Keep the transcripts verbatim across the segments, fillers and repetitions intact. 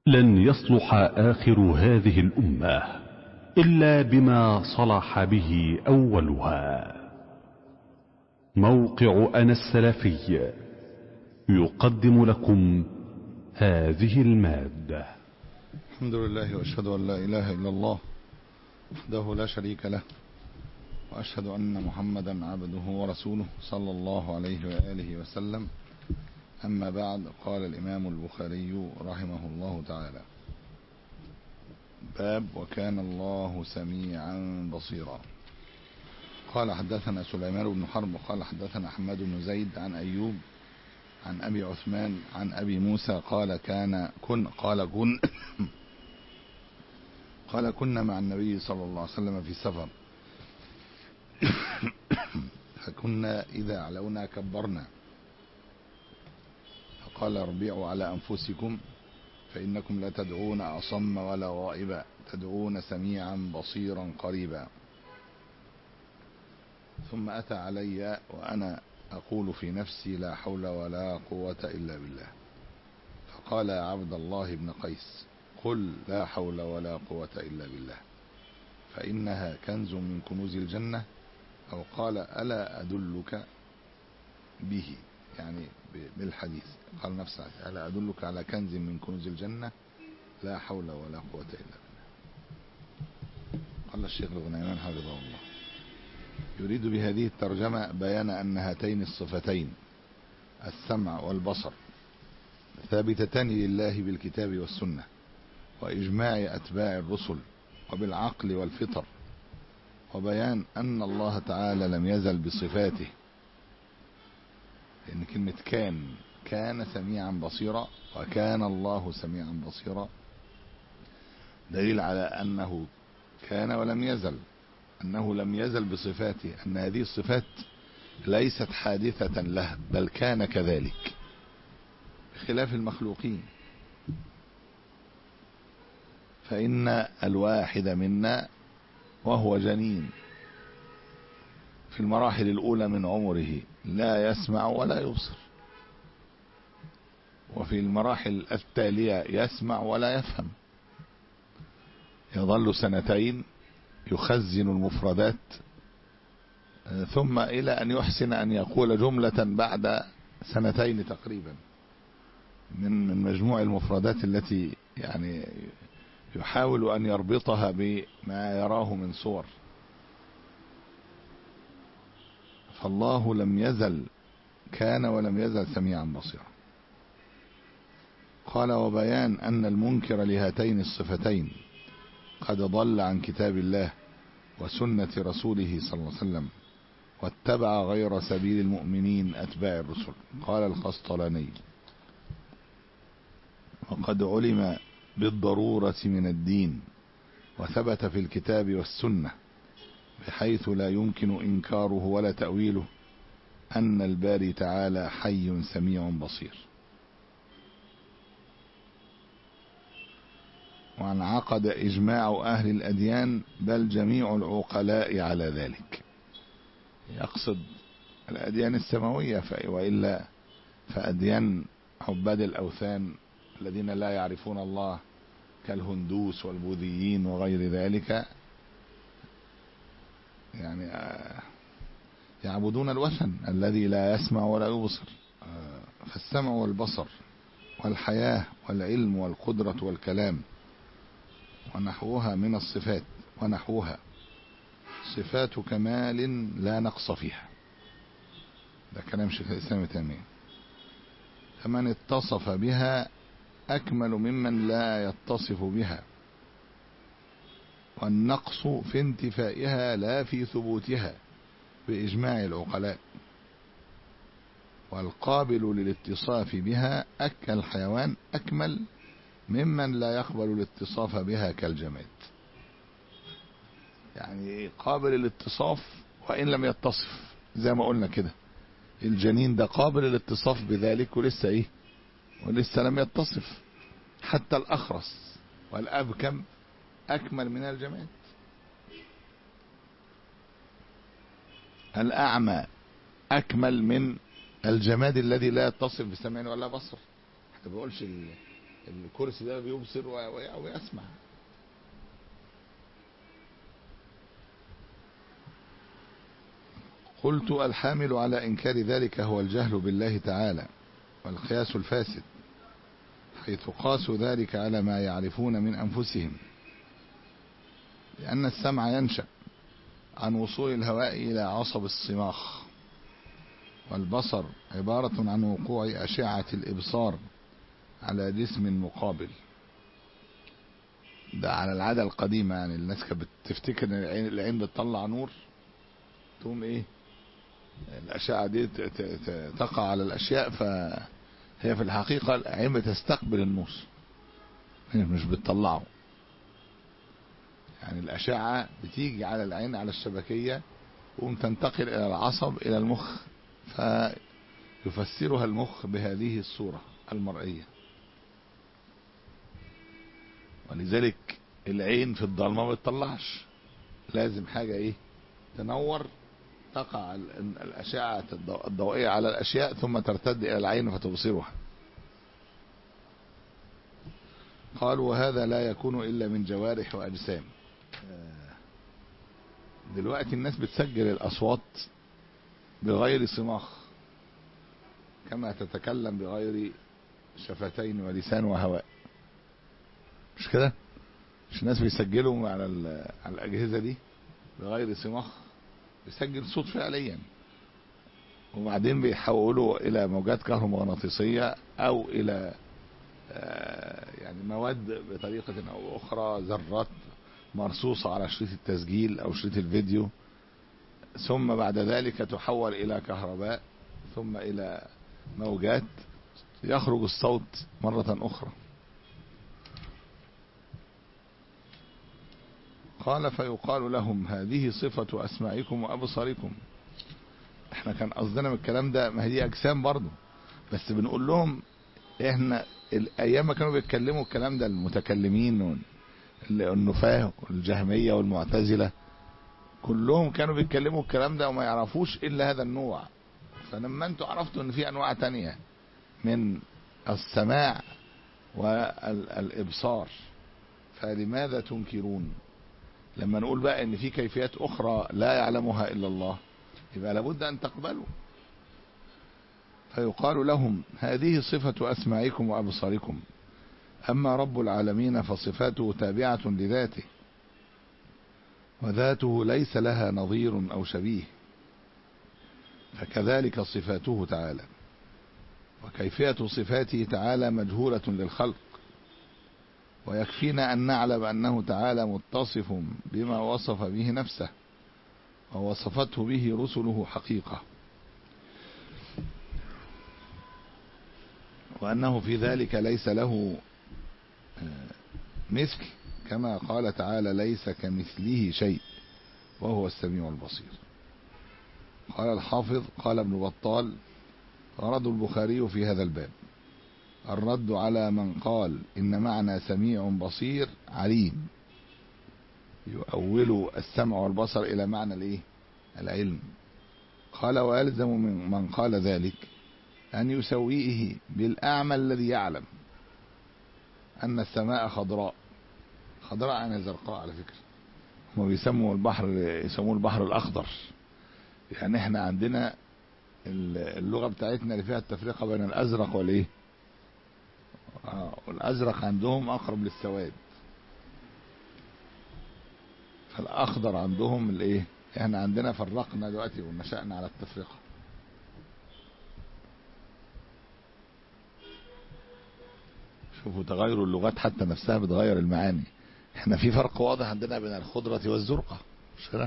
لن يصلح آخر هذه الأمة إلا بما صلح به أولها. موقع أنا السلفي يقدم لكم هذه المادة. الحمد لله، وأشهد أن لا إله إلا الله وحده لا شريك له، وأشهد أن محمدا عبده ورسوله صلى الله عليه وآله وسلم. أما بعد، قال الإمام البخاري رحمه الله تعالى: باب وكان الله سميعا بصيرا. قال حدثنا سليمان بن حرب قال حدثنا حماد بن زيد عن أيوب عن أبي عثمان عن أبي موسى قال كان كن قال كن قال كنا مع النبي صلى الله عليه وسلم في سفر فكنا إذا علونا كبرنا، فقال: اربعوا على أنفسكم فإنكم لا تدعون أصم ولا غائبا، تدعون سميعا بصيرا قريبا. ثم أتى علي وأنا أقول في نفسي: لا حول ولا قوة إلا بالله. فقال: يا عبد الله بن قيس، قل لا حول ولا قوة إلا بالله، فإنها كنز من كنوز الجنة. أو قال: ألا أدلك به، يعني بالحديث قال نفسه: ألا أدلك على كنز من كنوز الجنة، لا حول ولا قوة إلا بالله. قال الشيخ الغنيمان حفظه الله: يريد بهذه الترجمة بيان أن هاتين الصفتين السمع والبصر ثابتتان لله بالكتاب والسنة وإجماع أتباع الرسل وبالعقل والفطر، وبيان أن الله تعالى لم يزل بصفاته، لأن كلمة كان كان سميعا بصيرا وكان الله سميعا بصيرا دليل على أنه كان ولم يزل، أنه لم يزل بصفاته، أن هذه الصفات ليست حادثة له بل كان كذلك، بخلاف المخلوقين. فإن الواحد منا وهو جنين في المراحل الأولى من عمره لا يسمع ولا يبصر، وفي المراحل التالية يسمع ولا يفهم، يظل سنتين يخزن المفردات، ثم إلى أن يحسن أن يقول جملة بعد سنتين تقريبا من من مجموع المفردات التي يعني يحاول أن يربطها بما يراه من صور. فالله لم يزل كان ولم يزل سميعا بصيرا. قال: وبيان أن المنكر لهاتين الصفتين قد ضل عن كتاب الله وسنة رسوله صلى الله عليه وسلم واتبع غير سبيل المؤمنين أتباع الرسل. قال القسطلاني: وقد علم بالضرورة من الدين وثبت في الكتاب والسنة بحيث لا يمكن إنكاره ولا تأويله أن الباري تعالى حي سميع بصير. وانعقد إجماع أهل الأديان بل جميع العقلاء على ذلك، يقصد الأديان السماوية، وإلا فأديان عباد الأوثان الذين لا يعرفون الله كالهندوس والبوذيين وغير ذلك، يعني يعبدون الوثن الذي لا يسمع ولا يبصر. فالسمع والبصر والحياة والعلم والقدرة والكلام ونحوها من الصفات ونحوها صفات كمال لا نقص فيها. ده كلام شيخ الإسلام ابن تيمية. فمن اتصف بها أكمل ممن لا يتصف بها، والنقص في انتفائها لا في ثبوتها بإجماع العقلاء. والقابل للاتصاف بها كالحيوان أكمل ممن لا يقبل الاتصاف بها كالجماد. يعني قابل للاتصاف وإن لم يتصف، زي ما قلنا كده، الجنين ده قابل للاتصاف بذلك ولسه إيه ولسه لم يتصف. حتى الأخرس والأبكم أكمل من الجماد. الأعمى أكمل من الجماد الذي لا يتصف بسمع ولا بصر. ما بقولش الكرسي ده بيبصر ويسمع. قلت الحامل على إنكار ذلك هو الجهل بالله تعالى والقياس الفاسد، حيث قاسوا ذلك على ما يعرفون من أنفسهم، لأن السمع ينشأ عن وصول الهواء إلى عصب الصماخ، والبصر عبارة عن وقوع أشعة الإبصار على جسم مقابل. ده على العادة القديمة، يعني الناس كانت بتفتكر ان العين, العين بتطلع نور، تقوم ايه الأشعة دي تقع على الأشياء، فهي في الحقيقة العين بتستقبل النور مش بتطلعه. يعني الأشعة بتيجي على العين على الشبكية وقوم تنتقل إلى العصب إلى المخ، فيفسرها المخ بهذه الصورة المرئية. ولذلك العين في الضلمة ما بتطلعش، لازم حاجة ايه تنور، تقع الأشعة الضوئية على الأشياء ثم ترتد إلى العين فتبصرها. قالوا وهذا لا يكون إلا من جوارح وأجسام. دلوقتي الناس بتسجل الأصوات بغير صماخ، كما تتكلم بغير شفتين ولسان وهواء، مش كده؟ مش الناس بيسجلوا على على الأجهزة دي بغير صماخ، بيسجل صوت فعليا، وبعدين بيحولوا إلى موجات كهرومغناطيسية أو إلى يعني مواد بطريقة أو أخرى، ذرات مرصوصة على شريط التسجيل أو شريط الفيديو، ثم بعد ذلك تحول إلى كهرباء، ثم إلى موجات، يخرج الصوت مرة أخرى. قال فيقال لهم هذه صفة أسماعكم وأبصاركم. احنا كان قصدنا من الكلام ده، ما هي دي أجسام برضو، بس بنقول لهم احنا الأيام ما كانوا بيتكلموا الكلام ده المتكلمين النفاة والجهمية والمعتزلة كلهم كانوا بيتكلموا الكلام ده وما يعرفوش إلا هذا النوع. فلما انتوا عرفتوا ان في أنواع تانية من السماع والإبصار فلماذا تنكرون؟ لما نقول بقى ان في كيفيات أخرى لا يعلمها إلا الله، يبقى لابد أن تقبلوا. فيقال لهم هذه صفة أسماعكم وأبصاركم، أما رب العالمين فصفاته تابعة لذاته، وذاته ليس لها نظير أو شبيه، فكذلك صفاته تعالى، وكيفية صفاته تعالى مجهولة للخلق، ويكفينا أن نعلم أنه تعالى متصف بما وصف به نفسه ووصفته به رسله حقيقة، وأنه في ذلك ليس له مثل، كما قال تعالى ليس كمثله شيء وهو السميع البصير. قال الحافظ قال ابن بطال أراد البخاري في هذا الباب الرد على من قال إن معنى سميع بصير عليم، يؤول السمع والبصر إلى معنى الايه العلم. قال ويلزم من من قال ذلك أن يسويه بالأعمى الذي يعلم أن السماء خضراء. خضراء يعني زرقاء على فكرة، هم بيسموا البحر يسموه البحر الأخضر. يعني احنا عندنا اللغة بتاعتنا اللي فيها التفرقة بين الأزرق والإيه آه والأزرق عندهم أقرب للسواد، فالأخضر عندهم الإيه. احنا عندنا فرقنا دلوقتي ونشأنا على التفرقة. شوفوا تغير اللغات حتى نفسها بتغير المعاني. احنا في فرق واضح عندنا بين الخضرة والزرقة، مش كده؟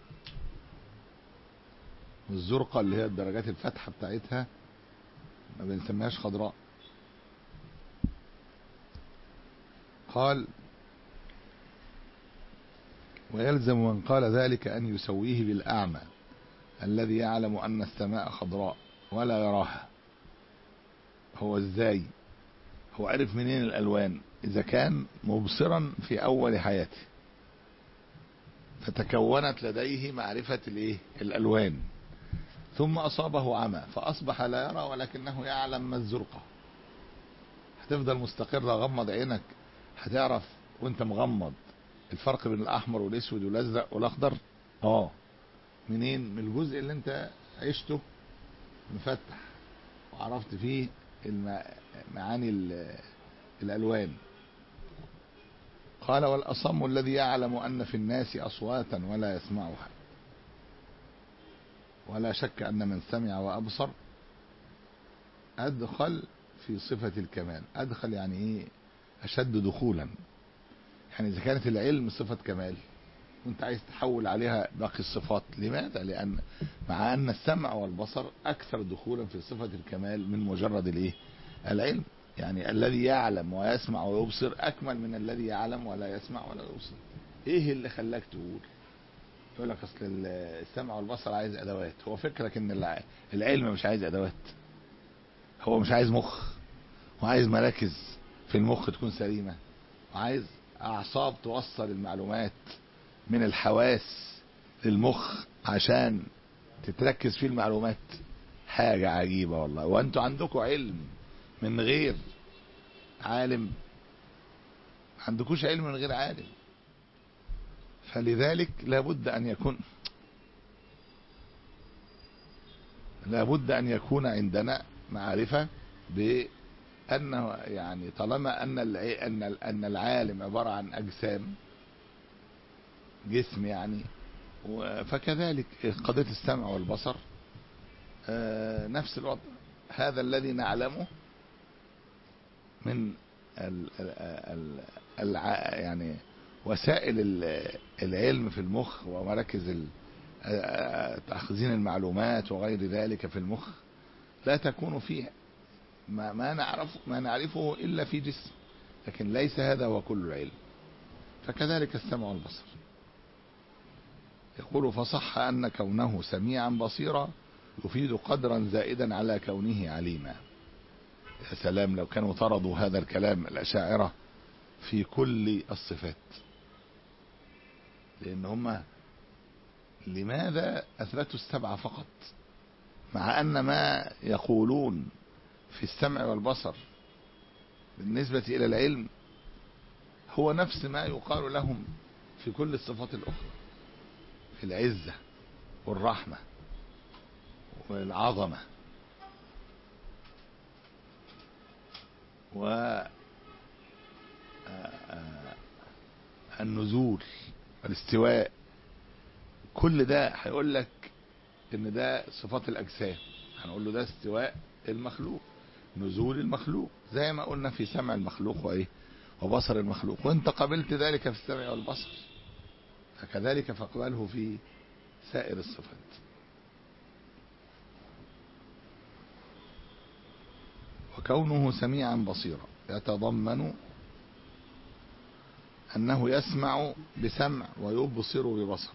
والزرقة اللي هي الدرجات الفتحة بتاعتها ما بنسميهاش خضراء. قال ويلزم من قال ذلك أن يسويه بالأعمى الذي يعلم أن السماء خضراء ولا يراها. هو ازاي؟ هو عرف منين الألوان؟ إذا كان مبصرا في أول حياته فتكونت لديه معرفة الايه الألوان، ثم أصابه عمى فأصبح لا يرى ولكنه يعلم ما الزرقة. هتفضل مستقرة، غمض عينك هتعرف وانت مغمض الفرق بين الاحمر والاسود والازرق والاخضر. اه منين؟ من الجزء اللي انت عشته مفتح وعرفت فيه معاني الالوان. قال والاصم الذي يعلم ان في الناس اصواتا ولا يسمعها، ولا شك ان من سمع وابصر ادخل في صفة الكمال. ادخل يعني ايه؟ اشد دخولا. يعني اذا كانت العلم صفة كمال وانت عايز تحول عليها باقي الصفات، لماذا؟ لان مع ان السمع والبصر اكثر دخولا في صفة الكمال من مجرد الايه؟ العلم. يعني الذي يعلم ويسمع ويبصر اكمل من الذي يعلم ولا يسمع ولا يبصر. ايه اللي خلاك تقول يقول لك اصل السمع والبصر عايز ادوات؟ هو فكرك ان العلم مش عايز ادوات؟ هو مش عايز مخ وعايز مراكز في المخ تكون سليمة وعايز اعصاب توصل المعلومات من الحواس للمخ عشان تتركز فيه المعلومات؟ حاجة عجيبة والله. وانتوا عندكم علم من غير عالم، ما عندكوش علم من غير عالم. فلذلك لابد ان يكون لابد ان يكون عندنا معرفة بأنه يعني طالما أن أن أن العالم عبارة عن أجسام، جسم يعني، فكذلك قضية السمع والبصر نفس الوضع. هذا الذي نعلمه من ال ال ال يعني وسائل العلم في المخ ومراكز تخزين المعلومات وغير ذلك في المخ، لا تكون فيه ما, ما نعرفه ما نعرفه إلا في جسم، لكن ليس هذا هو كل العلم. فكذلك السمع والبصر. يقول فصح أن كونه سميعا بصيرا يفيد قدرا زائدا على كونه عليما. يا سلام لو كانوا طردوا هذا الكلام الأشاعرة في كل الصفات. لأن هم لماذا أثبتوا السبعة فقط مع أن ما يقولون في السمع والبصر بالنسبة إلى العلم هو نفس ما يقال لهم في كل الصفات الأخرى، في العزة والرحمة والعظمة والنزول والاستواء. كل ده هيقول لك ان ده صفات الاجسام، هنقول له ده استواء المخلوق، نزول المخلوق، زي ما قلنا في سمع المخلوق وايه وبصر المخلوق. وانت قبلت ذلك في السمع والبصر، فكذلك فاقبله في سائر الصفات. وكونه سميعا بصيرا يتضمن انه يسمع بسمع ويبصر ببصر.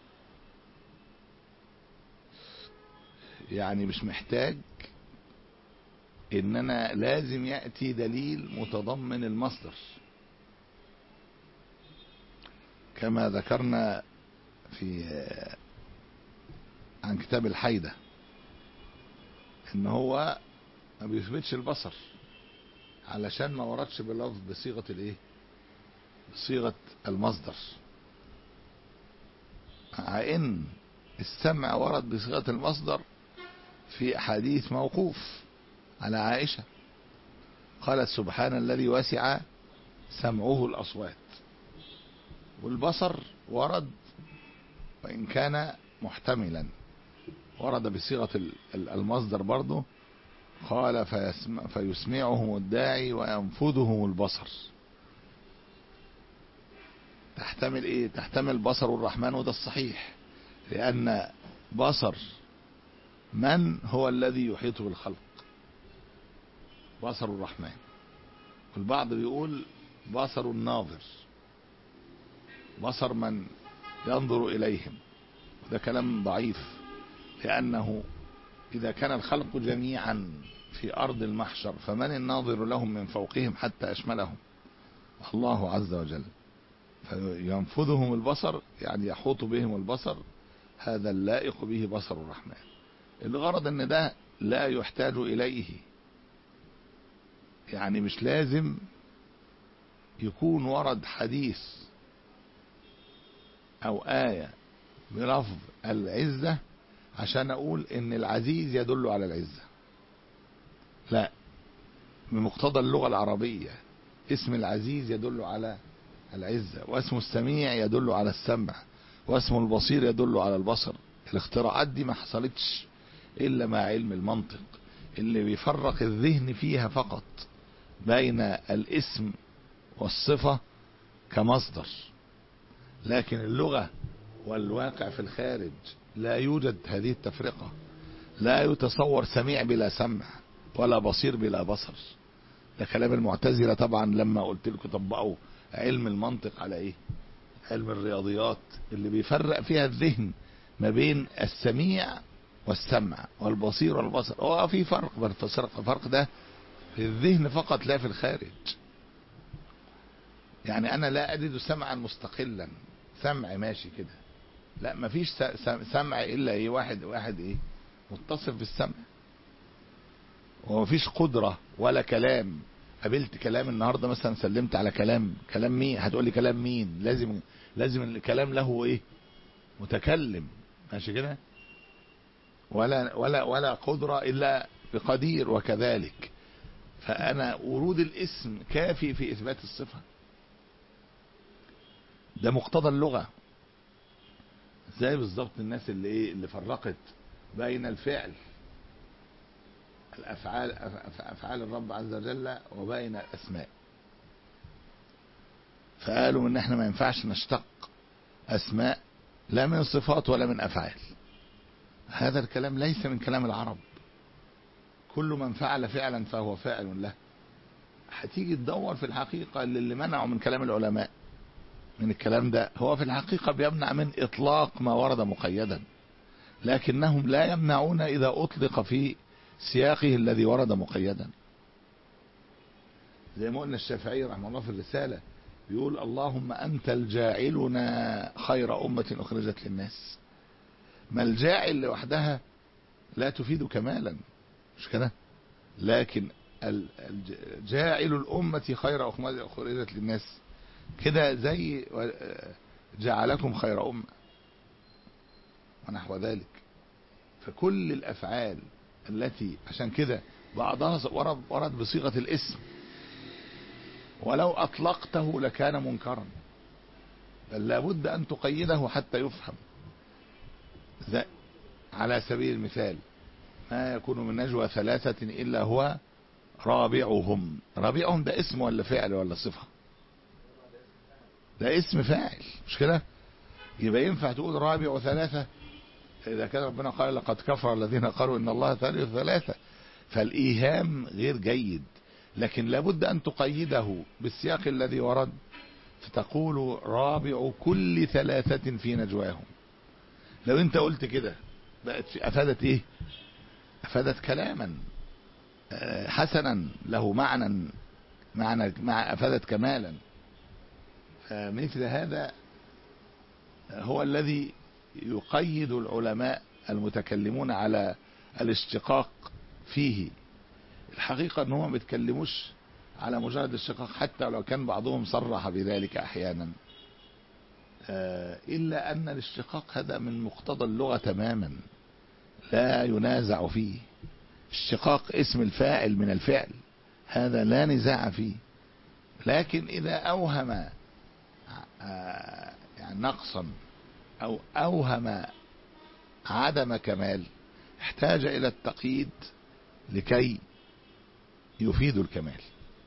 يعني مش محتاج اننا لازم يأتي دليل متضمن المصدر، كما ذكرنا في عن كتاب الحيدة ان هو ما بيثبتش البصر علشان ما وردش باللفظ بصيغة الايه بصيغة المصدر، مع ان السمع ورد بصيغة المصدر في احاديث موقوف على عائشة. قالت سبحان الذي وسع سمعه الأصوات. والبصر ورد وإن كان محتملا ورد بصيغة المصدر برضه. قال فيسمعهم الداعي وينفذهم البصر. تحتمل ايه؟ تحتمل بصر الرحمن، وده الصحيح، لأن بصر من هو الذي يحيط بالخلق؟ بصر الرحمن. والبعض بيقول بصر الناظر، بصر من ينظر إليهم، وده كلام ضعيف، لأنه إذا كان الخلق جميعا في أرض المحشر فمن الناظر لهم من فوقهم حتى أشملهم؟ الله عز وجل. فينفذهم البصر يعني يحوط بهم البصر، هذا اللائق به بصر الرحمن. الغرض أن ده لا يحتاج إليه يعني مش لازم يكون ورد حديث أو آية بلفظ العزة عشان أقول إن العزيز يدل على العزة. لا، بمقتضى اللغة العربية اسم العزيز يدل على العزة، واسم السميع يدل على السمع، واسم البصير يدل على البصر. الاختراعات دي ما حصلتش إلا مع علم المنطق اللي بيفرق الذهن فيها فقط بين الاسم والصفة كمصدر، لكن اللغة والواقع في الخارج لا يوجد هذه التفرقة. لا يتصور سميع بلا سمع ولا بصير بلا بصر. ده كلام المعتزلة طبعا. لما قلت لكم طبقوا علم المنطق على ايه؟ علم الرياضيات اللي بيفرق فيها الذهن ما بين السميع والسمع والبصير والبصر. هو في فرق، بس الفرق ده في الذهن فقط لا في الخارج. يعني انا لا اجد سمعا مستقلا، سمع ماشي كده، لا مفيش سمع الا ايه؟ واحد واحد ايه؟ متصف بالسمع. ومفيش قدرة ولا كلام. قابلت كلام النهاردة مثلا، سلمت على كلام، كلام مين؟ هتقول لي كلام مين؟ لازم لازم الكلام له ايه؟ متكلم، ماشي كده؟ ولا ولا ولا قدرة الا بقدير. وكذلك فانا ورود الاسم كافي في اثبات الصفة. ده مقتضى اللغة. زي بالظبط الناس اللي ايه؟ اللي فرقت بين الفعل، الافعال، افعال الرب عز وجل، وبين الاسماء. فقالوا ان احنا ما ينفعش نشتق اسماء لا من صفات ولا من افعال. هذا الكلام ليس من كلام العرب. كل من فعل فعلا فهو فاعل له. هتيجي تدور في الحقيقة اللي, اللي منعوا من كلام العلماء من الكلام ده، هو في الحقيقة بيمنع من اطلاق ما ورد مقيدا، لكنهم لا يمنعون اذا اطلق في سياقه الذي ورد مقيدا. زي ما قلنا الشافعي رحمه الله في الرسالة بيقول: اللهم أنت الجاعلنا خير أمة أخرجت للناس. ما الجاعل لوحدها لا تفيد كمالا، مش كده؟ لكن جاعل الأمة خير أمة أخرجت للناس كده زي جعلكم خير أمة ونحو ذلك. فكل الأفعال التي عشان كده بعضها ورد بصيغة الاسم، ولو أطلقته لكان منكرا، بل لابد أن تقيده حتى يفهم. على سبيل المثال: ما يكون من نجوى ثلاثة إلا هو رابعهم. رابعهم ده اسم ولا فعل ولا صفة؟ ده اسم فاعل، مش كده؟ يبقى ينفع تقول رابع ثلاثة إذا كان ربنا قال: لقد كفر الذين قالوا إن الله ثالث ثلاثة. فالإيهام غير جيد، لكن لابد أن تقيده بالسياق الذي ورد، فتقول رابع كل ثلاثة في نجواهم. لو انت قلت كده بقت أفادت ايه؟ أفادت كلاما حسنا له معنى معنى مع أفادت كمالا. فمثل هذا هو الذي يقيد العلماء المتكلمون على الاشتقاق فيه. الحقيقة ان هم ما بيتكلموش على مجرد الشقاق، حتى لو كان بعضهم صرح بذلك احيانا، الا ان الاشتقاق هذا من مقتضى اللغة تماما لا ينازع فيه. اشتقاق اسم الفاعل من الفعل هذا لا نزاع فيه، لكن اذا اوهم يعني نقصا او اوهم عدم كمال احتاج الى التقييد لكي يفيد الكمال.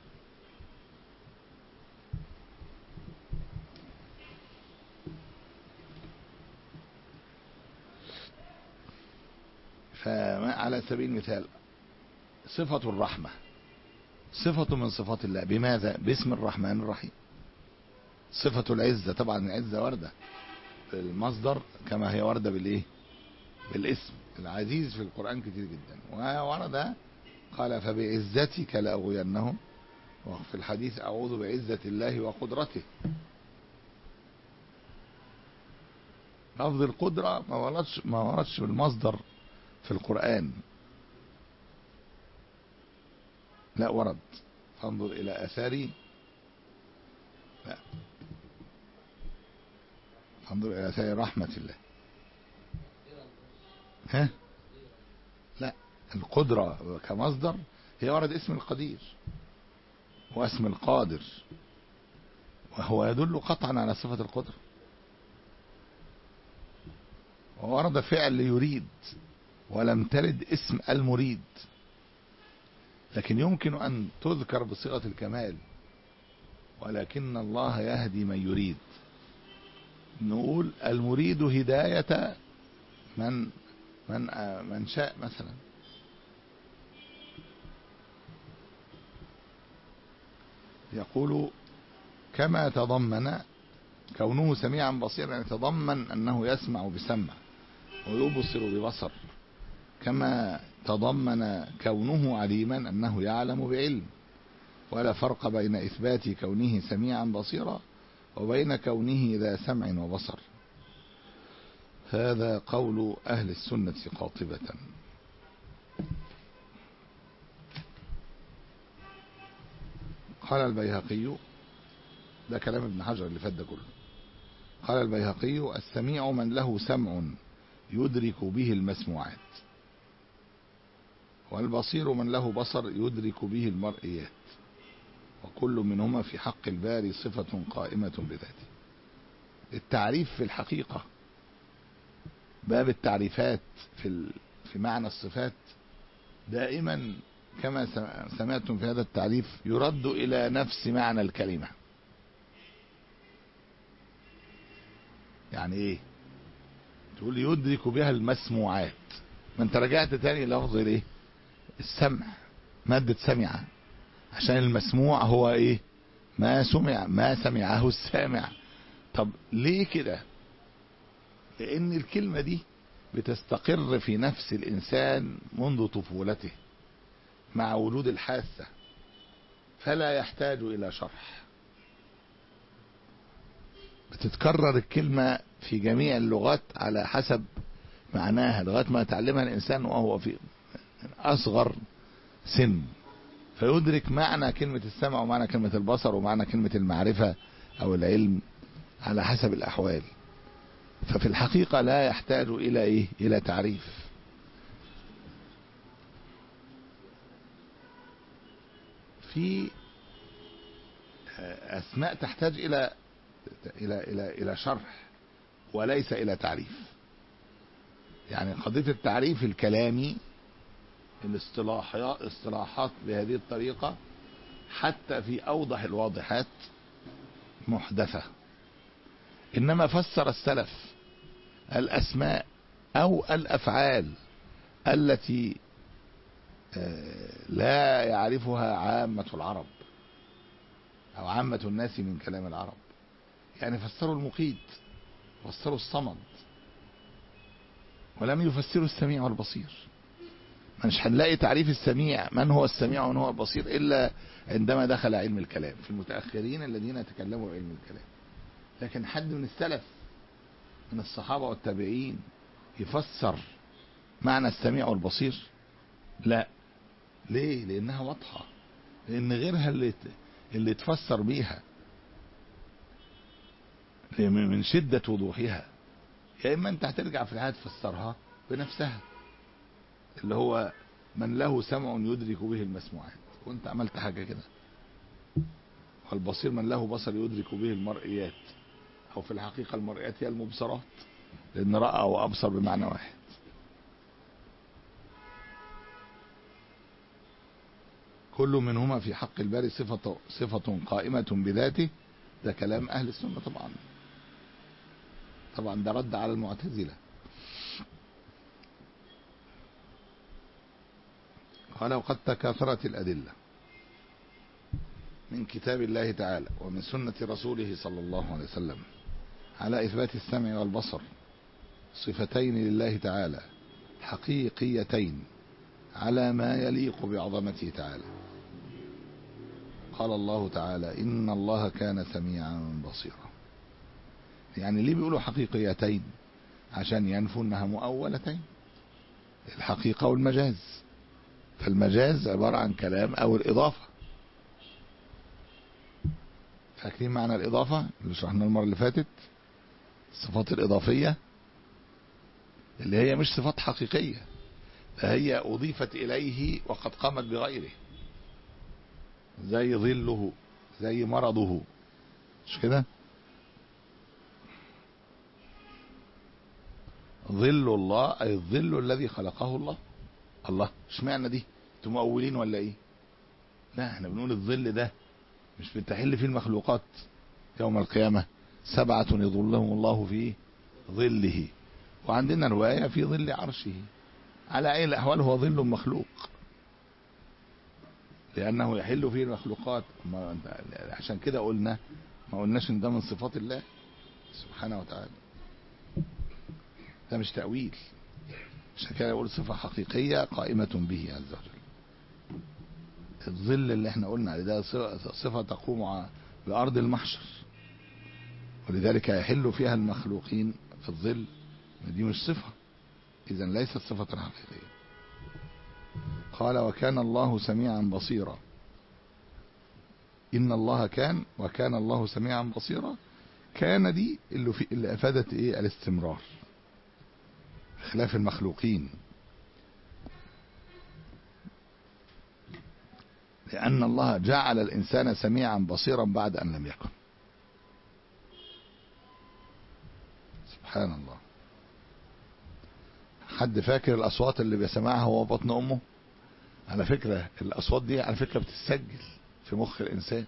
فعلى سبيل المثال صفة الرحمة صفة من صفات الله. بماذا؟ باسم الرحمن الرحيم. صفة العزة، طبعا العزة وردة في المصدر كما هي وردة بالايه؟ بالاسم. العزيز في القرآن كتير جدا، وورد قال: فبعزتك لأغوينهم، وفي الحديث: أعوذ بعزة الله وقدرته. لفظ القدرة ما وردش ما وردش بالمصدر في القرآن، لا ورد. فانظر إلى آثار لا فانظر إلى آثار رحمة الله. ها لا، القدرة كمصدر هي ورد اسم القدير واسم القادر، وهو يدل قطعا على صفة القدرة. وورد فعل يريد ولم ترد اسم المريد، لكن يمكن أن تذكر بصيغة الكمال، ولكن الله يهدي من يريد. نقول المريد هداية من من من شاء مثلا. يقول كما تضمن كونه سميعا بصيرا، يتضمن أنه يسمع بسمع ويبصر ببصر، كما تضمن كونه عليما أنه يعلم بعلم. ولا فرق بين إثبات كونه سميعا بصيرا وبين كونه ذا سمع وبصر. هذا قول أهل السنة قاطبة. قال البيهقي، ده كلام ابن حجر اللي فات ده كله، قال البيهقي السميع من له سمع يدرك به المسموعات، والبصير من له بصر يدرك به المرئيات، وكل منهما في حق الباري صفة قائمة بذاته. التعريف في الحقيقة، باب التعريفات في في معنى الصفات دائما كما سمعتم في هذا التعريف يرد إلى نفس معنى الكلمة. يعني ايه؟ تقول يدرك بها المسموعات، ما انت رجعت تاني لفظ ايه؟ السمع، مادة سمع، عشان المسموع هو ايه؟ ما سمع، ما سمعه السامع. طب ليه كده؟ لان الكلمة دي بتستقر في نفس الانسان منذ طفولته مع وجود الحاسة، فلا يحتاج الى شرح. بتتكرر الكلمة في جميع اللغات على حسب معناها لغاية ما يتعلمها الإنسان وهو في أصغر سن، فيدرك معنى كلمة السمع ومعنى كلمة البصر ومعنى كلمة المعرفة أو العلم على حسب الأحوال. ففي الحقيقة لا يحتاج إلى إيه؟ إلى تعريف. في أسماء تحتاج إلى إلى إلى إلى شرح وليس إلى تعريف. يعني قضية التعريف الكلامي، الاصطلاحات اصطلاحات بهذه الطريقة حتى في أوضح الواضحات محدثة. إنما فسر السلف الأسماء أو الأفعال التي لا يعرفها عامة العرب أو عامة الناس من كلام العرب. يعني فسروا المقيت، فسروا الصمد، ولم يفسروا السميع والبصير. مش هنلاقي تعريف السميع، من هو السميع ومن هو البصير، إلا عندما دخل علم الكلام في المتأخرين الذين تكلموا علم الكلام. لكن حد من السلف من الصحابة والتابعين يفسر معنى السميع والبصير؟ لا. ليه؟ لأنها واضحة، لأن غيرها اللي اللي تفسر بيها من شدة وضوحها. يا إما أنت هترجع في الحياة تفسرها بنفسها، اللي هو من له سمع يدرك به المسموعات، وانت عملت حاجة كده. والبصير من له بصر يدرك به المرئيات، أو في الحقيقة المرئيات هي المبصرات، لأن رأى وأبصر بمعنى واحد. كل منهما في حق الباري صفة صفة قائمة بذاته. ده كلام أهل السنة طبعا. طبعا ده رد على المعتزلة. قال وقد تكاثرت الأدلة من كتاب الله تعالى ومن سنة رسوله صلى الله عليه وسلم على إثبات السمع والبصر صفتين لله تعالى حقيقيتين على ما يليق بعظمته تعالى. قال الله تعالى إن الله كان سميعا بصيرا. يعني ليه بيقولوا حقيقيتين؟ عشان ينفوا انها مؤولتين، الحقيقة والمجاز. فالمجاز عبارة عن كلام او الإضافة، فاكرين معنى الإضافة اللي شرحناه المرة اللي فاتت؟ الصفات الإضافية اللي هي مش صفات حقيقية، فهي أضيفت إليه وقد قامت بغيره، زي ظله، زي مرضه، مش كده؟ ظل الله أي الظل الذي خلقه الله. الله اشمعنى دي؟ انتم مؤولين ولا ايه؟ لا، احنا بنقول الظل ده مش بتحل فيه المخلوقات يوم القيامة، سبعة يظلهم الله في ظله، وعندنا رواية في ظل عرشه. على أي الأحوال هو ظل مخلوق لأنه يحل فيه المخلوقات. عشان كده قلنا ما قلناش ان ده من صفات الله سبحانه وتعالى، ده مش تأويل. عشان كده يقول صفة حقيقية قائمة به عز وجل. الظل اللي احنا قلنا عليه ده صفة تقوم بأرض المحشر، ولذلك يحل فيها المخلوقين في الظل، دي مش صفة، إذا ليست صفة حقيقية. قال وكان الله سميعا بصيرا. إن الله كان، وكان الله سميعا بصيرا. كان دي اللي, في اللي أفادت إيه؟ الاستمرار، خلاف المخلوقين، لأن الله جعل الإنسان سميعا بصيرا بعد أن لم يكن. سبحان الله. حد فاكر الأصوات اللي بيسمعها هو بطن أمه؟ على فكرة الأصوات دي على فكرة بتتسجل في مخ الإنسان،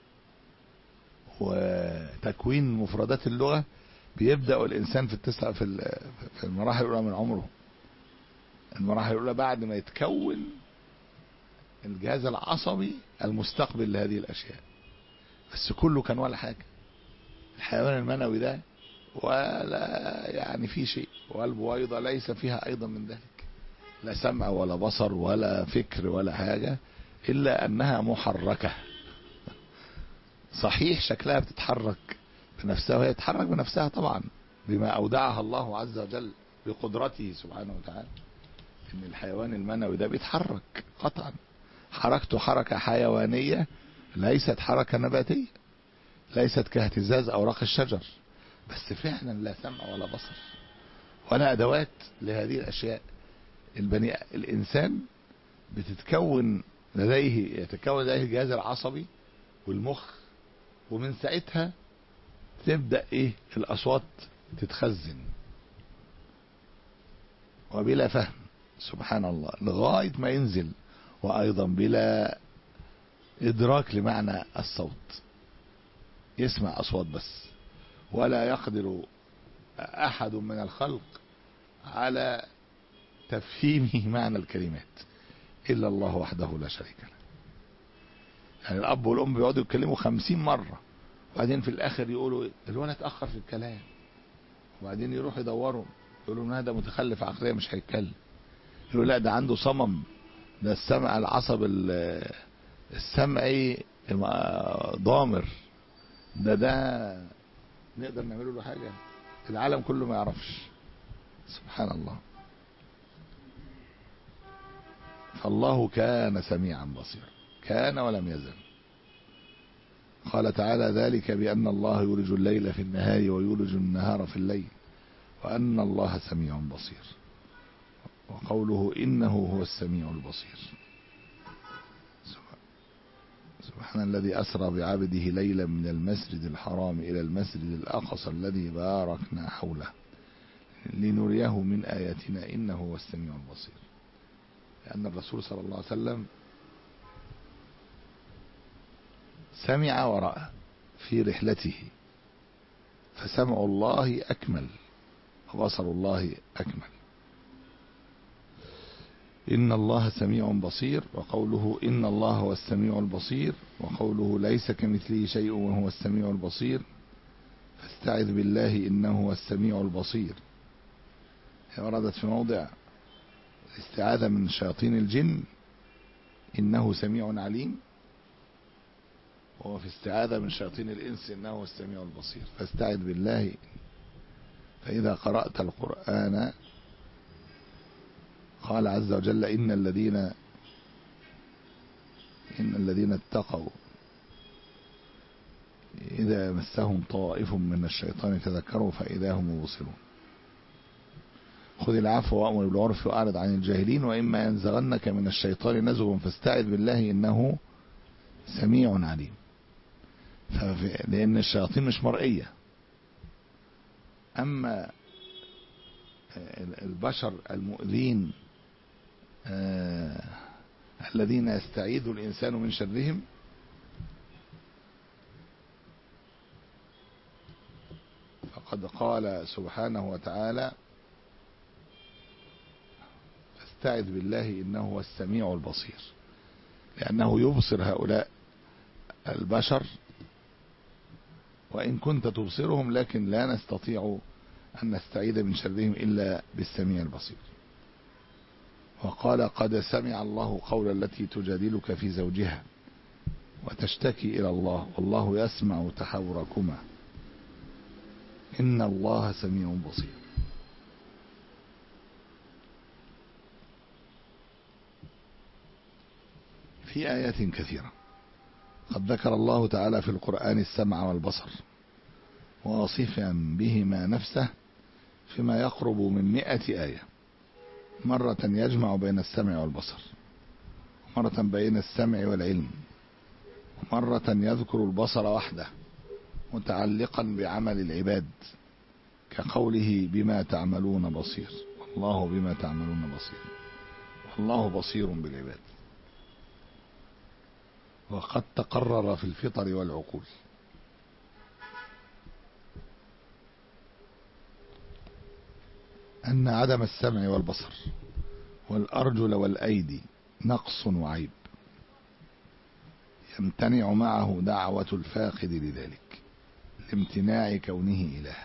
وتكوين مفردات اللغة بيبدأ الإنسان في التسعة في في المراحل الأولى من عمره. المراحل الأولى بعد ما يتكون الجهاز العصبي المستقبل لهذه الأشياء، بس كله كان ولا حاجة. الحيوان المنوي ده ولا يعني في شيء، والبويضة ليس فيها أيضا من ذلك، لا سمع ولا بصر ولا فكر ولا حاجة، إلا أنها محركة. صحيح شكلها بتتحرك بنفسها، وهي تتحرك بنفسها طبعا بما أودعها الله عز وجل بقدرته سبحانه وتعالى. إن الحيوان المنوي ده بيتحرك قطعا، حركته حركة حيوانية ليست حركة نباتية، ليست كاهتزاز أوراق الشجر، بس فعلا لا سمع ولا بصر ولا أدوات لهذه الأشياء. البني الإنسان بتتكون لديه يتكون لديه الجهاز العصبي والمخ، ومن ساعتها تبدأ إيه الأصوات تتخزن وبلا فهم سبحان الله لغاية ما ينزل، وأيضا بلا إدراك لمعنى الصوت، يسمع أصوات بس، ولا يقدر أحد من الخلق على تفهيمه معنى الكلمات إلا الله وحده لا شريك له. يعني الأب والأم بيقعدوا يتكلموا خمسين مرة، وبعدين في الآخر يقولوا الولد اتأخر في الكلام، وبعدين يروحوا يدوروا يقولوا هذا متخلف عقليا مش هيتكلم، يقولوا لا ده عنده صمم، ده السمع العصب السمعي ضامر، ده ده نقدر نعمله له حاجة، العالم كله ما يعرفش. سبحان الله. فالله كان سميعا بصيرا، كان ولم يزل. قال تعالى ذلك بأن الله يولج الليل في النهار ويولج النهار في الليل وأن الله سميع بصير. وقوله إنه هو السميع البصير. سبحان الذي أسرى بعبده ليلا من المسجد الحرام إلى المسجد الأقصى الذي باركنا حوله لنريه من آياتنا إنه هو السميع البصير. لأن الرسول صلى الله عليه وسلم سمع ورأى في رحلته، فسمع الله أكمل وبصر الله أكمل. إن الله سميع بصير، وقوله إن الله هو السميع البصير، وقوله ليس كمثله شيء وهو السميع البصير، فاستعذ بالله إنه هو السميع البصير. وردت في موضع الاستعاذة من شياطين الجن إنه سميع عليم، وهو في استعاذة من شياطين الإنس إنه هو السميع البصير. فاستعذ بالله. فإذا قرأت القرآن قال عز وجل إن الذين إن الذين اتقوا إذا مسهم طائف من الشيطان تذكروا فإذا هم مبصرون. خذ العفو وأمر بالعرف وأعرض عن الجاهلين وإما ينزغنك من الشيطان نزغ فاستعذ بالله إنه سميع عليم. لأن الشياطين مش مرئية. أما البشر المؤذين آه الذين يستعيذ الإنسان من شرهم فقد قال سبحانه وتعالى فاستعذ بالله إنه هو السميع البصير، لأنه يبصر هؤلاء البشر وإن كنت تبصرهم، لكن لا نستطيع أن نستعيذ من شرهم إلا بالسميع البصير. وقال قد سمع الله قول التي تجادلك في زوجها وتشتكي إلى الله والله يسمع تحاوركما إن الله سميع بصير. في آيات كثيرة قد ذكر الله تعالى في القرآن السمع والبصر واصفا بهما نفسه فيما يقرب من مئة آية، مرة يجمع بين السمع والبصر، مرة بين السمع والعلم، ومرة يذكر البصر وحده متعلقا بعمل العباد كقوله بما تعملون بصير والله بما تعملون بصير والله بصير بالعباد. وقد تقرر في الفطر والعقول أن عدم السمع والبصر والأرجل والأيدي نقص وعيب يمتنع معه دعوة الفاقد لذلك لامتناع كونه إلها.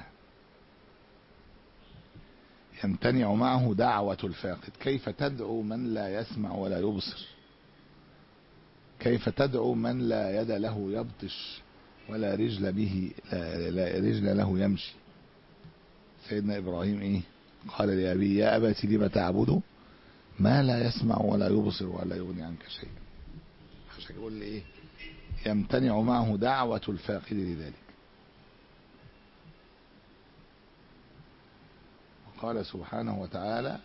يمتنع معه دعوة الفاقد. كيف تدعو من لا يسمع ولا يبصر؟ كيف تدعو من لا يد له يبطش ولا رجل به لا, لا رجل له يمشي؟ سيدنا إبراهيم إيه قال لأبيه يا أبت لم تعبد ما لا يسمع ولا يبصر ولا يغني عنك شيئا. عشان يقول لي إيه يمتنع معه دعوة الفاقد لذلك. وقال سبحانه وتعالى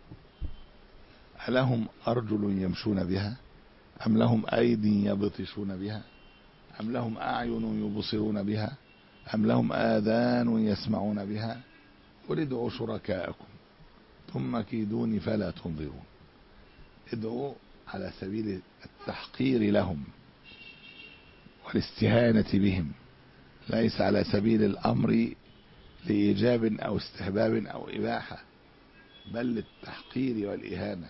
ألهم أرجل يمشون بها أم لهم أيدي يبطشون بها أم لهم أعين يبصرون بها أم لهم آذان يسمعون بها قل ادعوا شركاءكم ثم كيدوني فلا تنظرون. ادعوا على سبيل التحقير لهم والاستهانة بهم، ليس على سبيل الأمر لإيجاب أو استحباب أو إباحة، بل للتحقير والإهانة.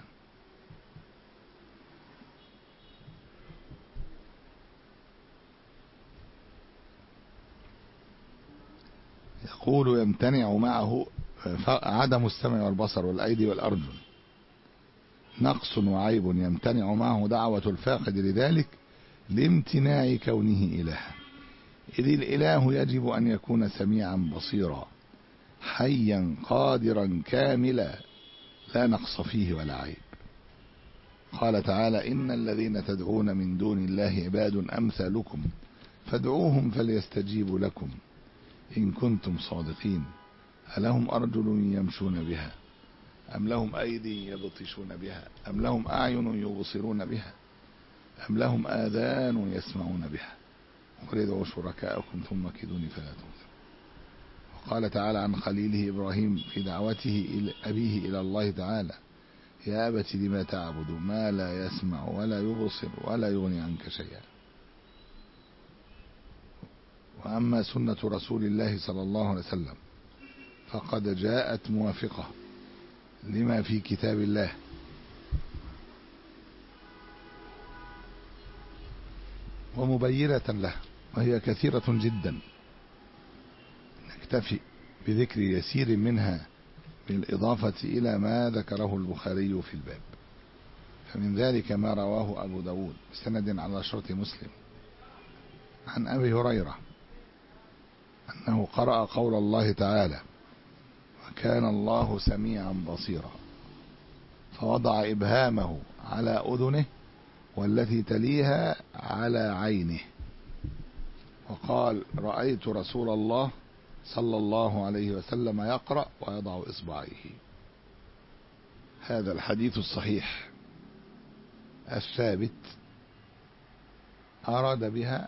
يقول يمتنع معه عدم السمع والبصر والأيدي والأرجل نقص وعيب يمتنع معه دعوة الفاقد لذلك لامتناع كونه إلها. إذ الإله يجب أن يكون سميعا بصيرا حيا قادرا كاملا لا نقص فيه ولا عيب. قال تعالى إن الذين تدعون من دون الله عباد أمثالكم فادعوهم فليستجيبوا لكم إن كنتم صادقين ألهم أرجل يمشون بها أم لهم أيدي يبطشون بها أم لهم أعين يبصرون بها أم لهم آذان يسمعون بها قل ادعوا شركاءكم ثم كيدوني فلا تنظرون. وقال تعالى عن خليله إبراهيم في دعوته إلى أبيه إلى الله تعالى يا أبت لما تعبد ما لا يسمع ولا يبصر ولا يغني عنك شيئا. وأما سنة رسول الله صلى الله عليه وسلم فقد جاءت موافقة لما في كتاب الله ومبينة له، وهي كثيرة جدا نكتفي بذكر يسير منها بالإضافة إلى ما ذكره البخاري في الباب. فمن ذلك ما رواه أبو داود بسند على شرط مسلم عن أبي هريرة أنه قرأ قول الله تعالى وكان الله سميعا بصيرا فوضع إبهامه على أذنه والتي تليها على عينه وقال رأيت رسول الله صلى الله عليه وسلم يقرأ ويضع إصبعيه. هذا الحديث الصحيح الثابت أراد بها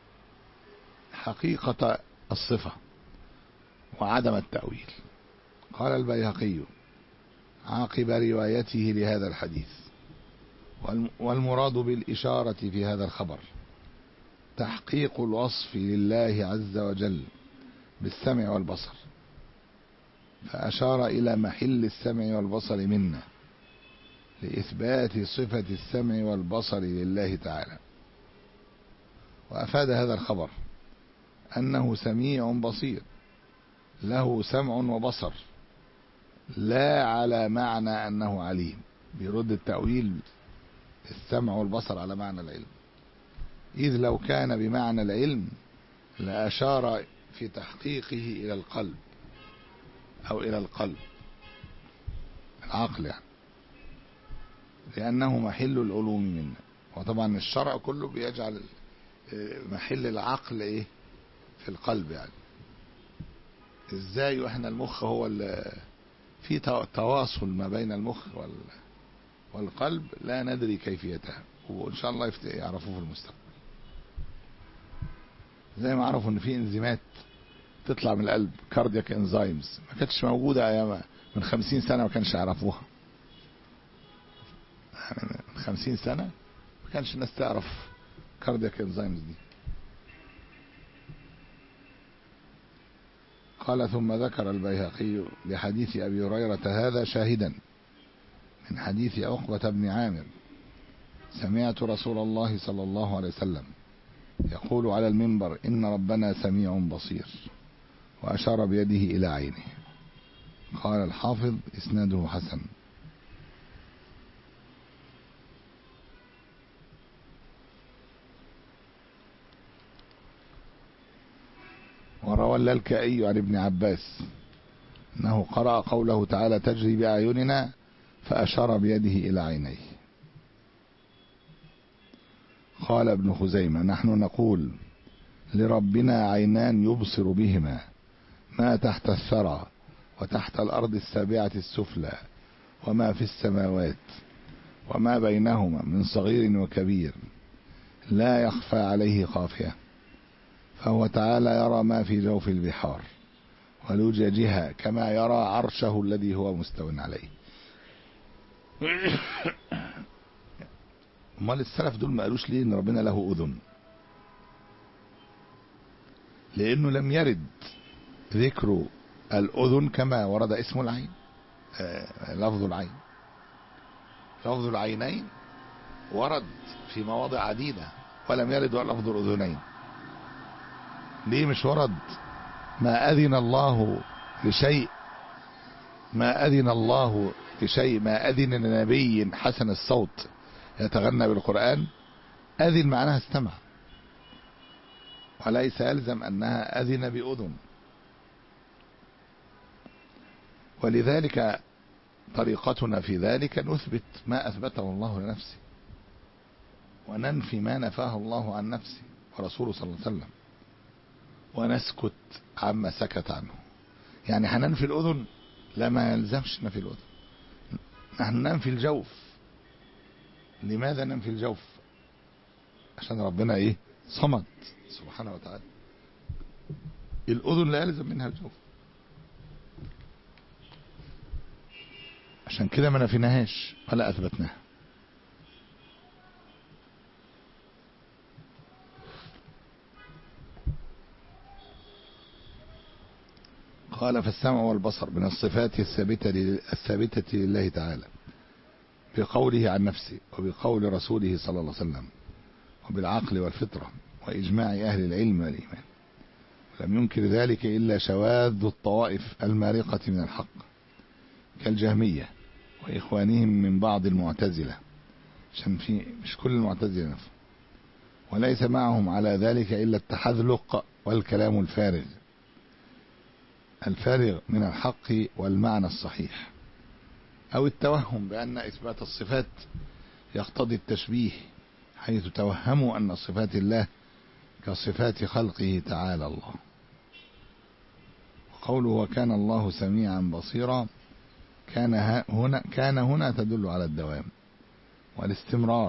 حقيقة الصفة وعدم التأويل. قال البيهقي عقب روايته لهذا الحديث: والمراد بالإشارة في هذا الخبر تحقيق الوصف لله عز وجل بالسمع والبصر، فأشار إلى محل السمع والبصر منا لإثبات صفة السمع والبصر لله تعالى. وأفاد هذا الخبر أنه سميع بصير له سمع وبصر، لا على معنى أنه عليم، بيرد التأويل السمع والبصر على معنى العلم، إذ لو كان بمعنى العلم لأشار في تحقيقه إلى القلب أو إلى القلب العقل يعني، لأنه محل العلوم منا. وطبعا الشرع كله بيجعل محل العقل إيه في القلب يعني. إزاي وإحنا المخ هو في تواصل ما بين المخ والقلب لا ندري كيفيتها، وإن شاء الله يعرفوه في المستقبل. زي ما عرفوا إن في انزيمات تطلع من القلب كاردياك انزيمز ما كانتش موجودة أيام من خمسين سنة ما كانش يعرفوها. من خمسين سنة ما كانش الناس تعرف كاردياك انزيمز دي. قال ثم ذكر البيهقي لحديث أبي هريرة هذا شاهدا من حديث عقبة بن عامر: سمعت رسول الله صلى الله عليه وسلم يقول على المنبر: إن ربنا سميع بصير، وأشار بيده إلى عينه. قال الحافظ: إسناده حسن. وروى اللالكائي عن ابن عباس أنه قرأ قوله تعالى: تجري بأعيننا، فأشار بيده إلى عينيه. قال ابن خزيمة: نحن نقول لربنا عينان يبصر بهما ما تحت الثرى وتحت الأرض السابعة السفلى وما في السماوات وما بينهما من صغير وكبير، لا يخفى عليه خافية، فهو تعالى يرى ما في جوف البحار ولججها كما يرى عرشه الذي هو مستو عليه. امال السلف دول ما قالوش ليه ان ربنا له اذن؟ لانه لم يرد ذكر الاذن كما ورد اسم العين، آه لفظ العين. لفظ العينين ورد في مواضع عديدة ولم يرد لفظ الاذنين. ليه مش ورد ما أذن الله لشيء ما أذن الله لشيء ما أذن لنبي حسن الصوت يتغنى بالقرآن؟ أذن معناها استمع، وليس يلزم أنها أذن بأذن. ولذلك طريقتنا في ذلك نثبت ما أثبته الله لنفسه وننفي ما نفاه الله عن نفسه ورسوله صلى الله عليه وسلم، ونسكت عما سكت عنه. يعني هننفي الأذن؟ لا، ما يلزمش نفي الأذن. نحن ننفي الجوف. لماذا ننفي الجوف؟ عشان ربنا ايه؟ صمد سبحانه وتعالى. الأذن لا يلزم منها الجوف، عشان كده ما نفيناهاش ولا أثبتناها. قال: فالسمع والبصر من الصفات الثابتة الثابتة لله تعالى بقوله عن نفسه وبقول رسوله صلى الله عليه وسلم وبالعقل والفطرة وإجماع أهل العلم والإيمان. لم ينكر ذلك إلا شواذ الطوائف المارقة من الحق كالجهمية وإخوانهم من بعض المعتزلة، عشان في مش كل المعتزلة نفسه، وليس معهم على ذلك إلا التحذلق والكلام الفارغ الفارغ من الحق والمعنى الصحيح، أو التوهم بأن إثبات الصفات يقتضي التشبيه، حيث توهموا أن صفات الله كصفات خلقه تعالى الله. وقوله وكان الله سميعا بصيرا كان هنا كان هنا تدل على الدوام والاستمرار،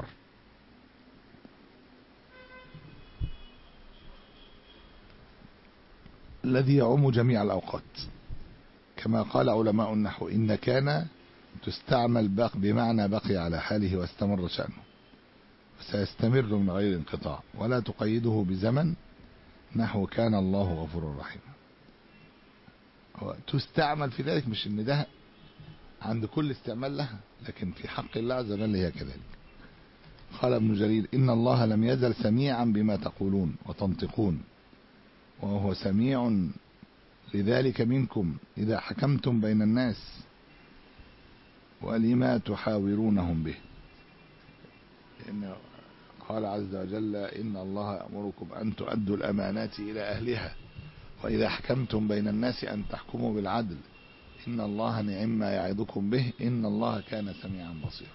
الذي يعم جميع الأوقات، كما قال علماء النحو إن كان تستعمل بق بمعنى بقي على حاله واستمر شأنه، وسيستمر من غير انقطاع، ولا تقيده بزمن نحو كان الله غفور رحيم. تستعمل في ذلك، مش ان ده عند كل استعمال لها، لكن في حق الله عز وجل هي كذلك. قال ابن جرير إن الله لم يزل سميعا بما تقولون وتنطقون، وهو سميع لذلك منكم إذا حكمتم بين الناس ولما تحاورونهم به. إن قال عز وجل إن الله يأمركم أن تؤدوا الأمانات إلى أهلها وإذا حكمتم بين الناس أن تحكموا بالعدل إن الله نعم ما يعظكم به إن الله كان سميعا بصيرا.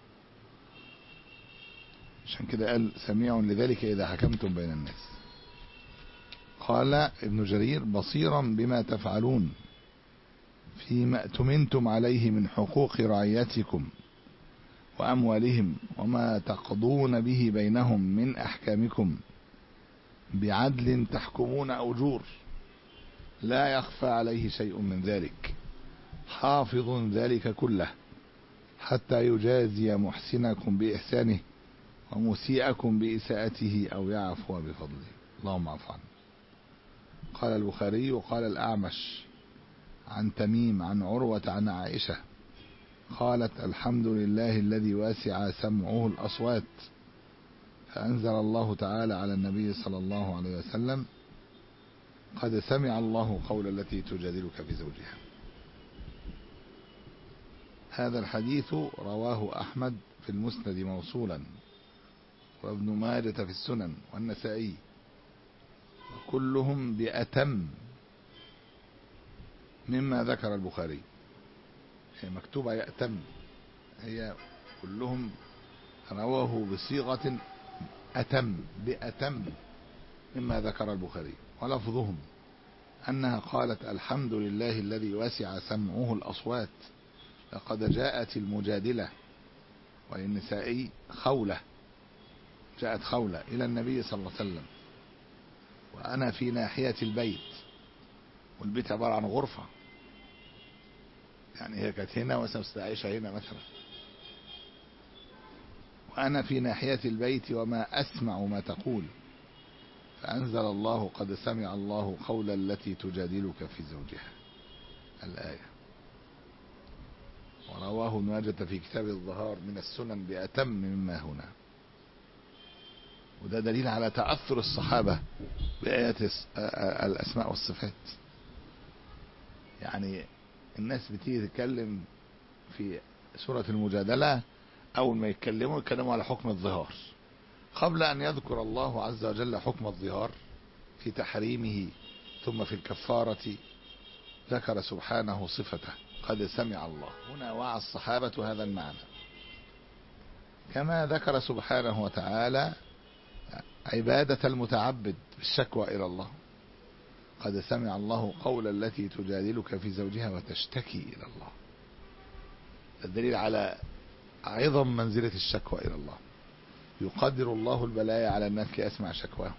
عشان كده قال سميع لذلك إذا حكمتم بين الناس. قال ابن جرير بصيرا بما تفعلون فيما اؤتمنتم عليه من حقوق رعيتكم وأموالهم وما تقضون به بينهم من أحكامكم بعدل تحكمون أجور لا يخفى عليه شيء من ذلك، حافظ ذلك كله حتى يجازي محسنكم بإحسانه ومسيئكم بإساءته أو يعفو بفضله. اللهم عفو عنه. قال البخاري وقال الأعمش عن تميم عن عروة عن عائشة قالت الحمد لله الذي واسع سمعه الأصوات، فأنزل الله تعالى على النبي صلى الله عليه وسلم قد سمع الله قول التي تجادلك في زوجها. هذا الحديث رواه أحمد في المسند موصولا وابن ماجة في السنن والنسائي، وكلهم بأتم مما ذكر البخاري. هي مكتوبة يأتم، هي كلهم رواه بصيغة أتم بأتم مما ذكر البخاري، ولفظهم أنها قالت الحمد لله الذي وسع سمعه الأصوات لقد جاءت المجادلة. وللنسائي خولة، جاءت خولة إلى النبي صلى الله عليه وسلم وأنا في ناحية البيت، والبيت عبارة عن غرفة، يعني هي كانت هنا وستعيشها هنا مثلا، وأنا في ناحية البيت وما أسمع ما تقول، فأنزل الله قد سمع الله قول التي تجادلك في زوجها الآية. ورواه ابن ماجة في كتاب الظهار من السنن بأتم مما هنا. وده دليل على تأثر الصحابة بآيات الأسماء والصفات. يعني الناس بتيجي تتكلم في سورة المجادلة، أول ما يتكلموا يتكلموا على حكم الظهار قبل أن يذكر الله عز وجل حكم الظهار في تحريمه، ثم في الكفارة ذكر سبحانه صفته قد سمع الله. هنا وعى الصحابة هذا المعنى، كما ذكر سبحانه وتعالى عبادة المتعبد بالشكوى إلى الله قد سمع الله قول التي تجادلك في زوجها وتشتكي إلى الله. الدليل على عظم منزلة الشكوى إلى الله. يقدر الله البلايا على الناس ليسمع شكواهم.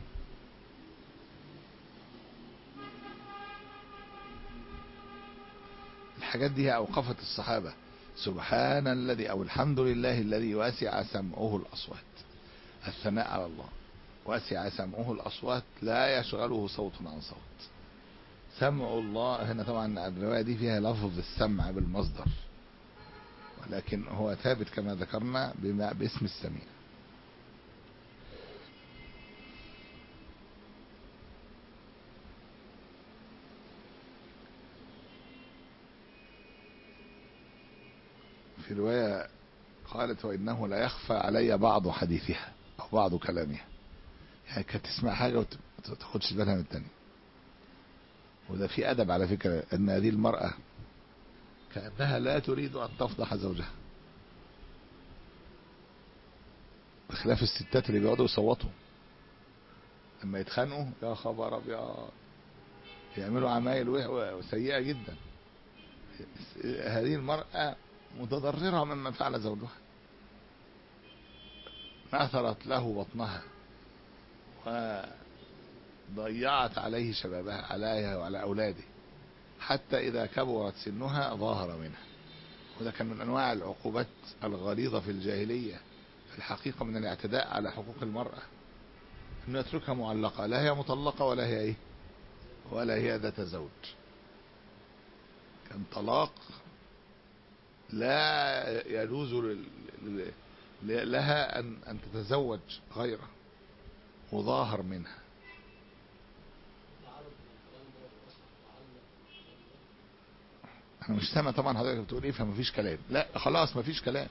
الحاجات دي أوقفت الصحابة. سبحان الذي أو الحمد لله الذي واسع سمعه الأصوات، الثناء على الله. واسع سمعه الأصوات لا يشغله صوت عن صوت. سمع الله هنا طبعا الرواية دي فيها لفظ السمع بالمصدر، ولكن هو ثابت كما ذكرنا باسم السميع. في رواية قالت وإنه لا يخفى علي بعض حديثها أو بعض كلامها، يعني كانت تسمع حاجة وما تاخدش بالها من التانية. وده في أدب على فكرة، أن هذه المرأة كأنها لا تريد أن تفضح زوجها، بخلاف الستات اللي بيقعدوا يصوتوا لما يتخانقوا يا خبر ابيض يعملوا عمايل سيئة جدا. هذه المرأة متضررة مما فعل زوجها، نثرت له بطنها وضيعت عليه شبابها عليها وعلى أولاده، حتى إذا كبرت سنها ظاهر منها. وده كان من أنواع العقوبات الغليظة في الجاهلية في الحقيقة، من الاعتداء على حقوق المرأة، أنه يتركها معلقة، لا هي مطلقة ولا هي إيه ولا هي ذات زوج. كان طلاق لا يجوز لها أن أن تتزوج غيره وظاهر منها. أنا مش سامع طبعا حضرتك بتقول إيه، فمفيش كلام. لا خلاص مفيش كلام.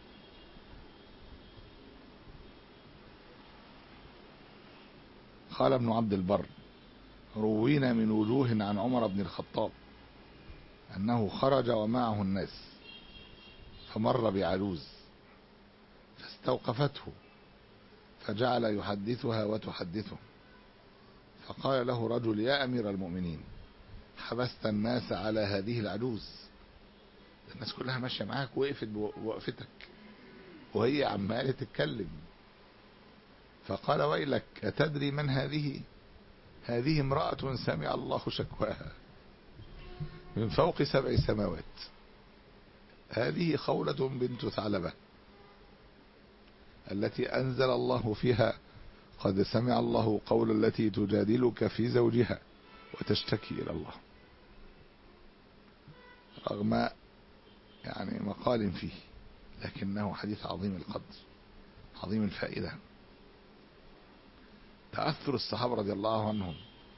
قال ابن عبد البر: روينا من وجوه عن عمر بن الخطاب أنه خرج ومعه الناس فمر بعجوز فاستوقفته فجعل يحدثها وتحدثه، فقال له رجل: يا أمير المؤمنين، حبست الناس على هذه العجوز، الناس كلها ماشية معاك وقفت بوقفتك وهي عمالة تتكلم. فقال: ويلك، أتدري من هذه؟ هذه امرأة سمع الله شكواها من فوق سبع سماوات، هذه خولة بنت ثعلبة التي أنزل الله فيها: قد سمع الله قول التي تجادلك في زوجها وتشتكي إلى الله. رغم يعني مقال فيه، لكنه حديث عظيم القدر عظيم الفائدة. تأثر الصحابة رضي الله عنهم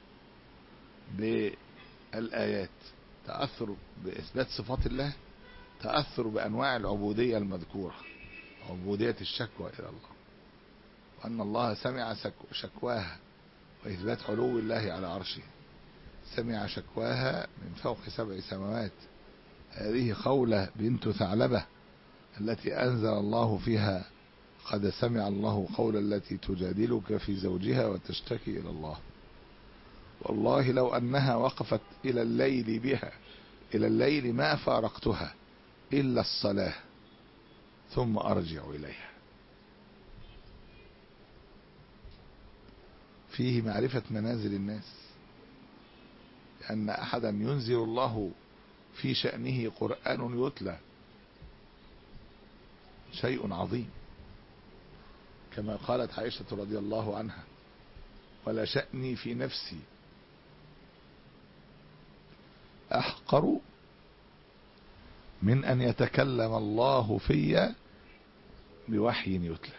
بالآيات، تأثر بإثبات صفات الله، تأثر بأنواع العبودية المذكورة، عبودية الشكوى إلى الله، وأن الله سمع شكواها، وإثبات علو الله على عرشه. سمع شكواها من فوق سبع سماوات، هذه خولة بنت ثعلبة التي أنزل الله فيها: قد سمع الله قول التي تجادلك في زوجها وتشتكي إلى الله. والله لو أنها وقفت إلى الليل بها إلى الليل ما فارقتها إلا الصلاة ثم أرجع إليها. فيه معرفة منازل الناس، لأن أحدا ينزل الله في شأنه قرآن يتلى شيء عظيم، كما قالت عائشة رضي الله عنها: ولا شأني في نفسي أحقر من أن يتكلم الله في بوحي يتلى.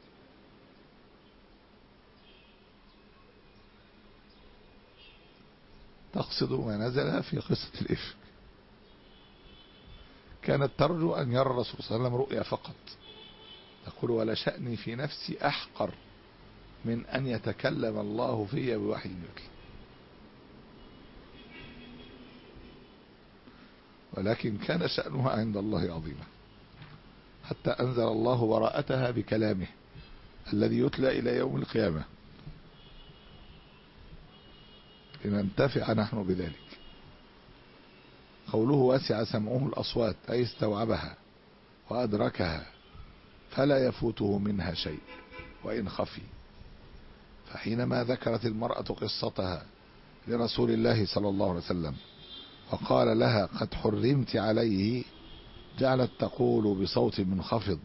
تقصد ما نزل في قصة الإفك. كانت ترجو أن يرى الرسول صلى الله عليه وسلم رؤيا فقط، تقول: ولا شأني في نفسي أحقر من أن يتكلم الله في بوحي يتلى. ولكن كان شأنها عند الله عظيما، حتى أنزل الله براءتها بكلامه الذي يتلى إلى يوم القيامة لننتفع نحن بذلك. قوله: وسع سمعه الأصوات، أي استوعبها وأدركها فلا يفوته منها شيء وإن خفي. فحينما ذكرت المرأة قصتها لرسول الله صلى الله عليه وسلم وقال لها: قد حرمت عليه، جعلت تقول بصوت منخفض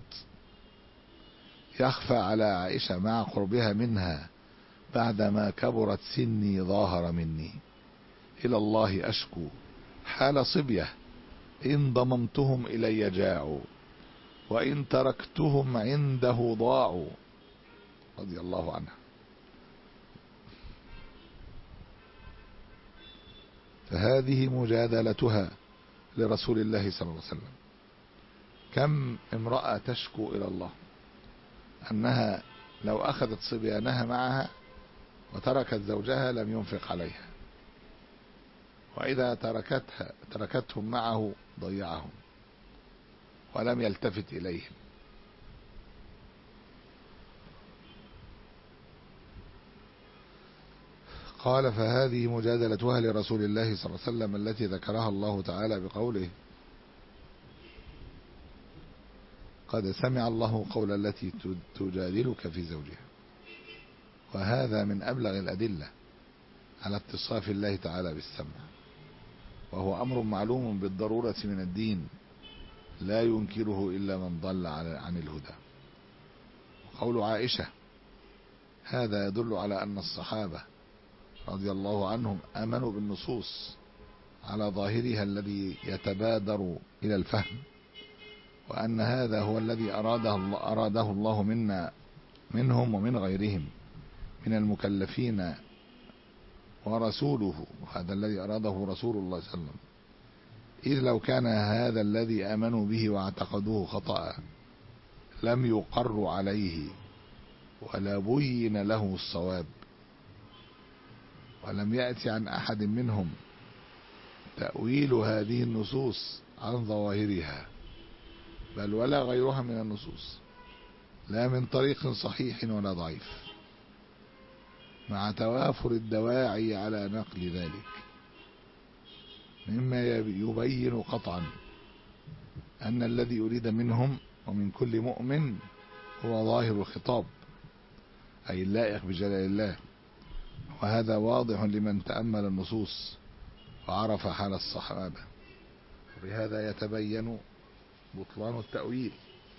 يخفى على عائشة مع قربها منها: بعدما كبرت سني ظاهر مني، إلى الله أشكو حال صبية، إن ضممتهم إلي جاعوا وإن تركتهم عنده ضاعوا. رضي الله عنها. فهذه مجادلتها لرسول الله صلى الله عليه وسلم. كم امرأة تشكو إلى الله أنها لو أخذت صبيانها معها وتركت زوجها لم ينفق عليها، وإذا تركتها تركتهم معه ضيعهم ولم يلتفت إليهم. قال فهذه مجادلتها لرسول الله صلى الله عليه وسلم التي ذكرها الله تعالى بقوله قد سمع الله قول التي تجادلك في زوجها. وهذا من أبلغ الأدلة على اتصاف الله تعالى بالسمع، وهو أمر معلوم بالضرورة من الدين لا ينكره إلا من ضل عن الهدى. قول عائشة هذا يدل على أن الصحابة رضي الله عنهم آمنوا بالنصوص على ظاهرها الذي يتبادر إلى الفهم، وأن هذا هو الذي أراده الله, أراده الله منا منهم ومن غيرهم من المكلفين ورسوله، هذا الذي أراده رسول الله صلى الله عليه وسلم. إذ لو كان هذا الذي آمنوا به واعتقدوه خطأ لم يقروا عليه ولا بين له الصواب، ولم يأتي عن أحد منهم تأويل هذه النصوص عن ظواهرها، بل ولا غيرها من النصوص، لا من طريق صحيح ولا ضعيف، مع توافر الدواعي على نقل ذلك، مما يبين قطعا أن الذي يريد منهم ومن كل مؤمن هو ظاهر الخطاب، أي اللائق بجلال الله. وهذا واضح لمن تأمل النصوص وعرف حال الصحابة، وبهذا يتبين بطلان التأويل،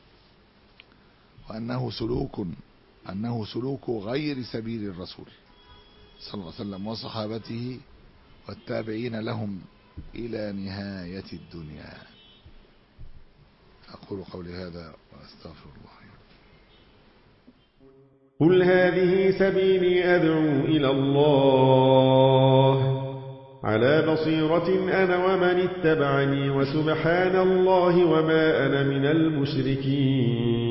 وأنه سلوك أنه سلوك غير سبيل الرسول صلى الله عليه وسلم وصحابته والتابعين لهم إلى نهاية الدنيا. أقول قولي هذا وأستغفر الله. قل هذه سبيلي أدعو إلى الله على بصيرة أنا ومن اتبعني، وسبحان الله وما أنا من المشركين.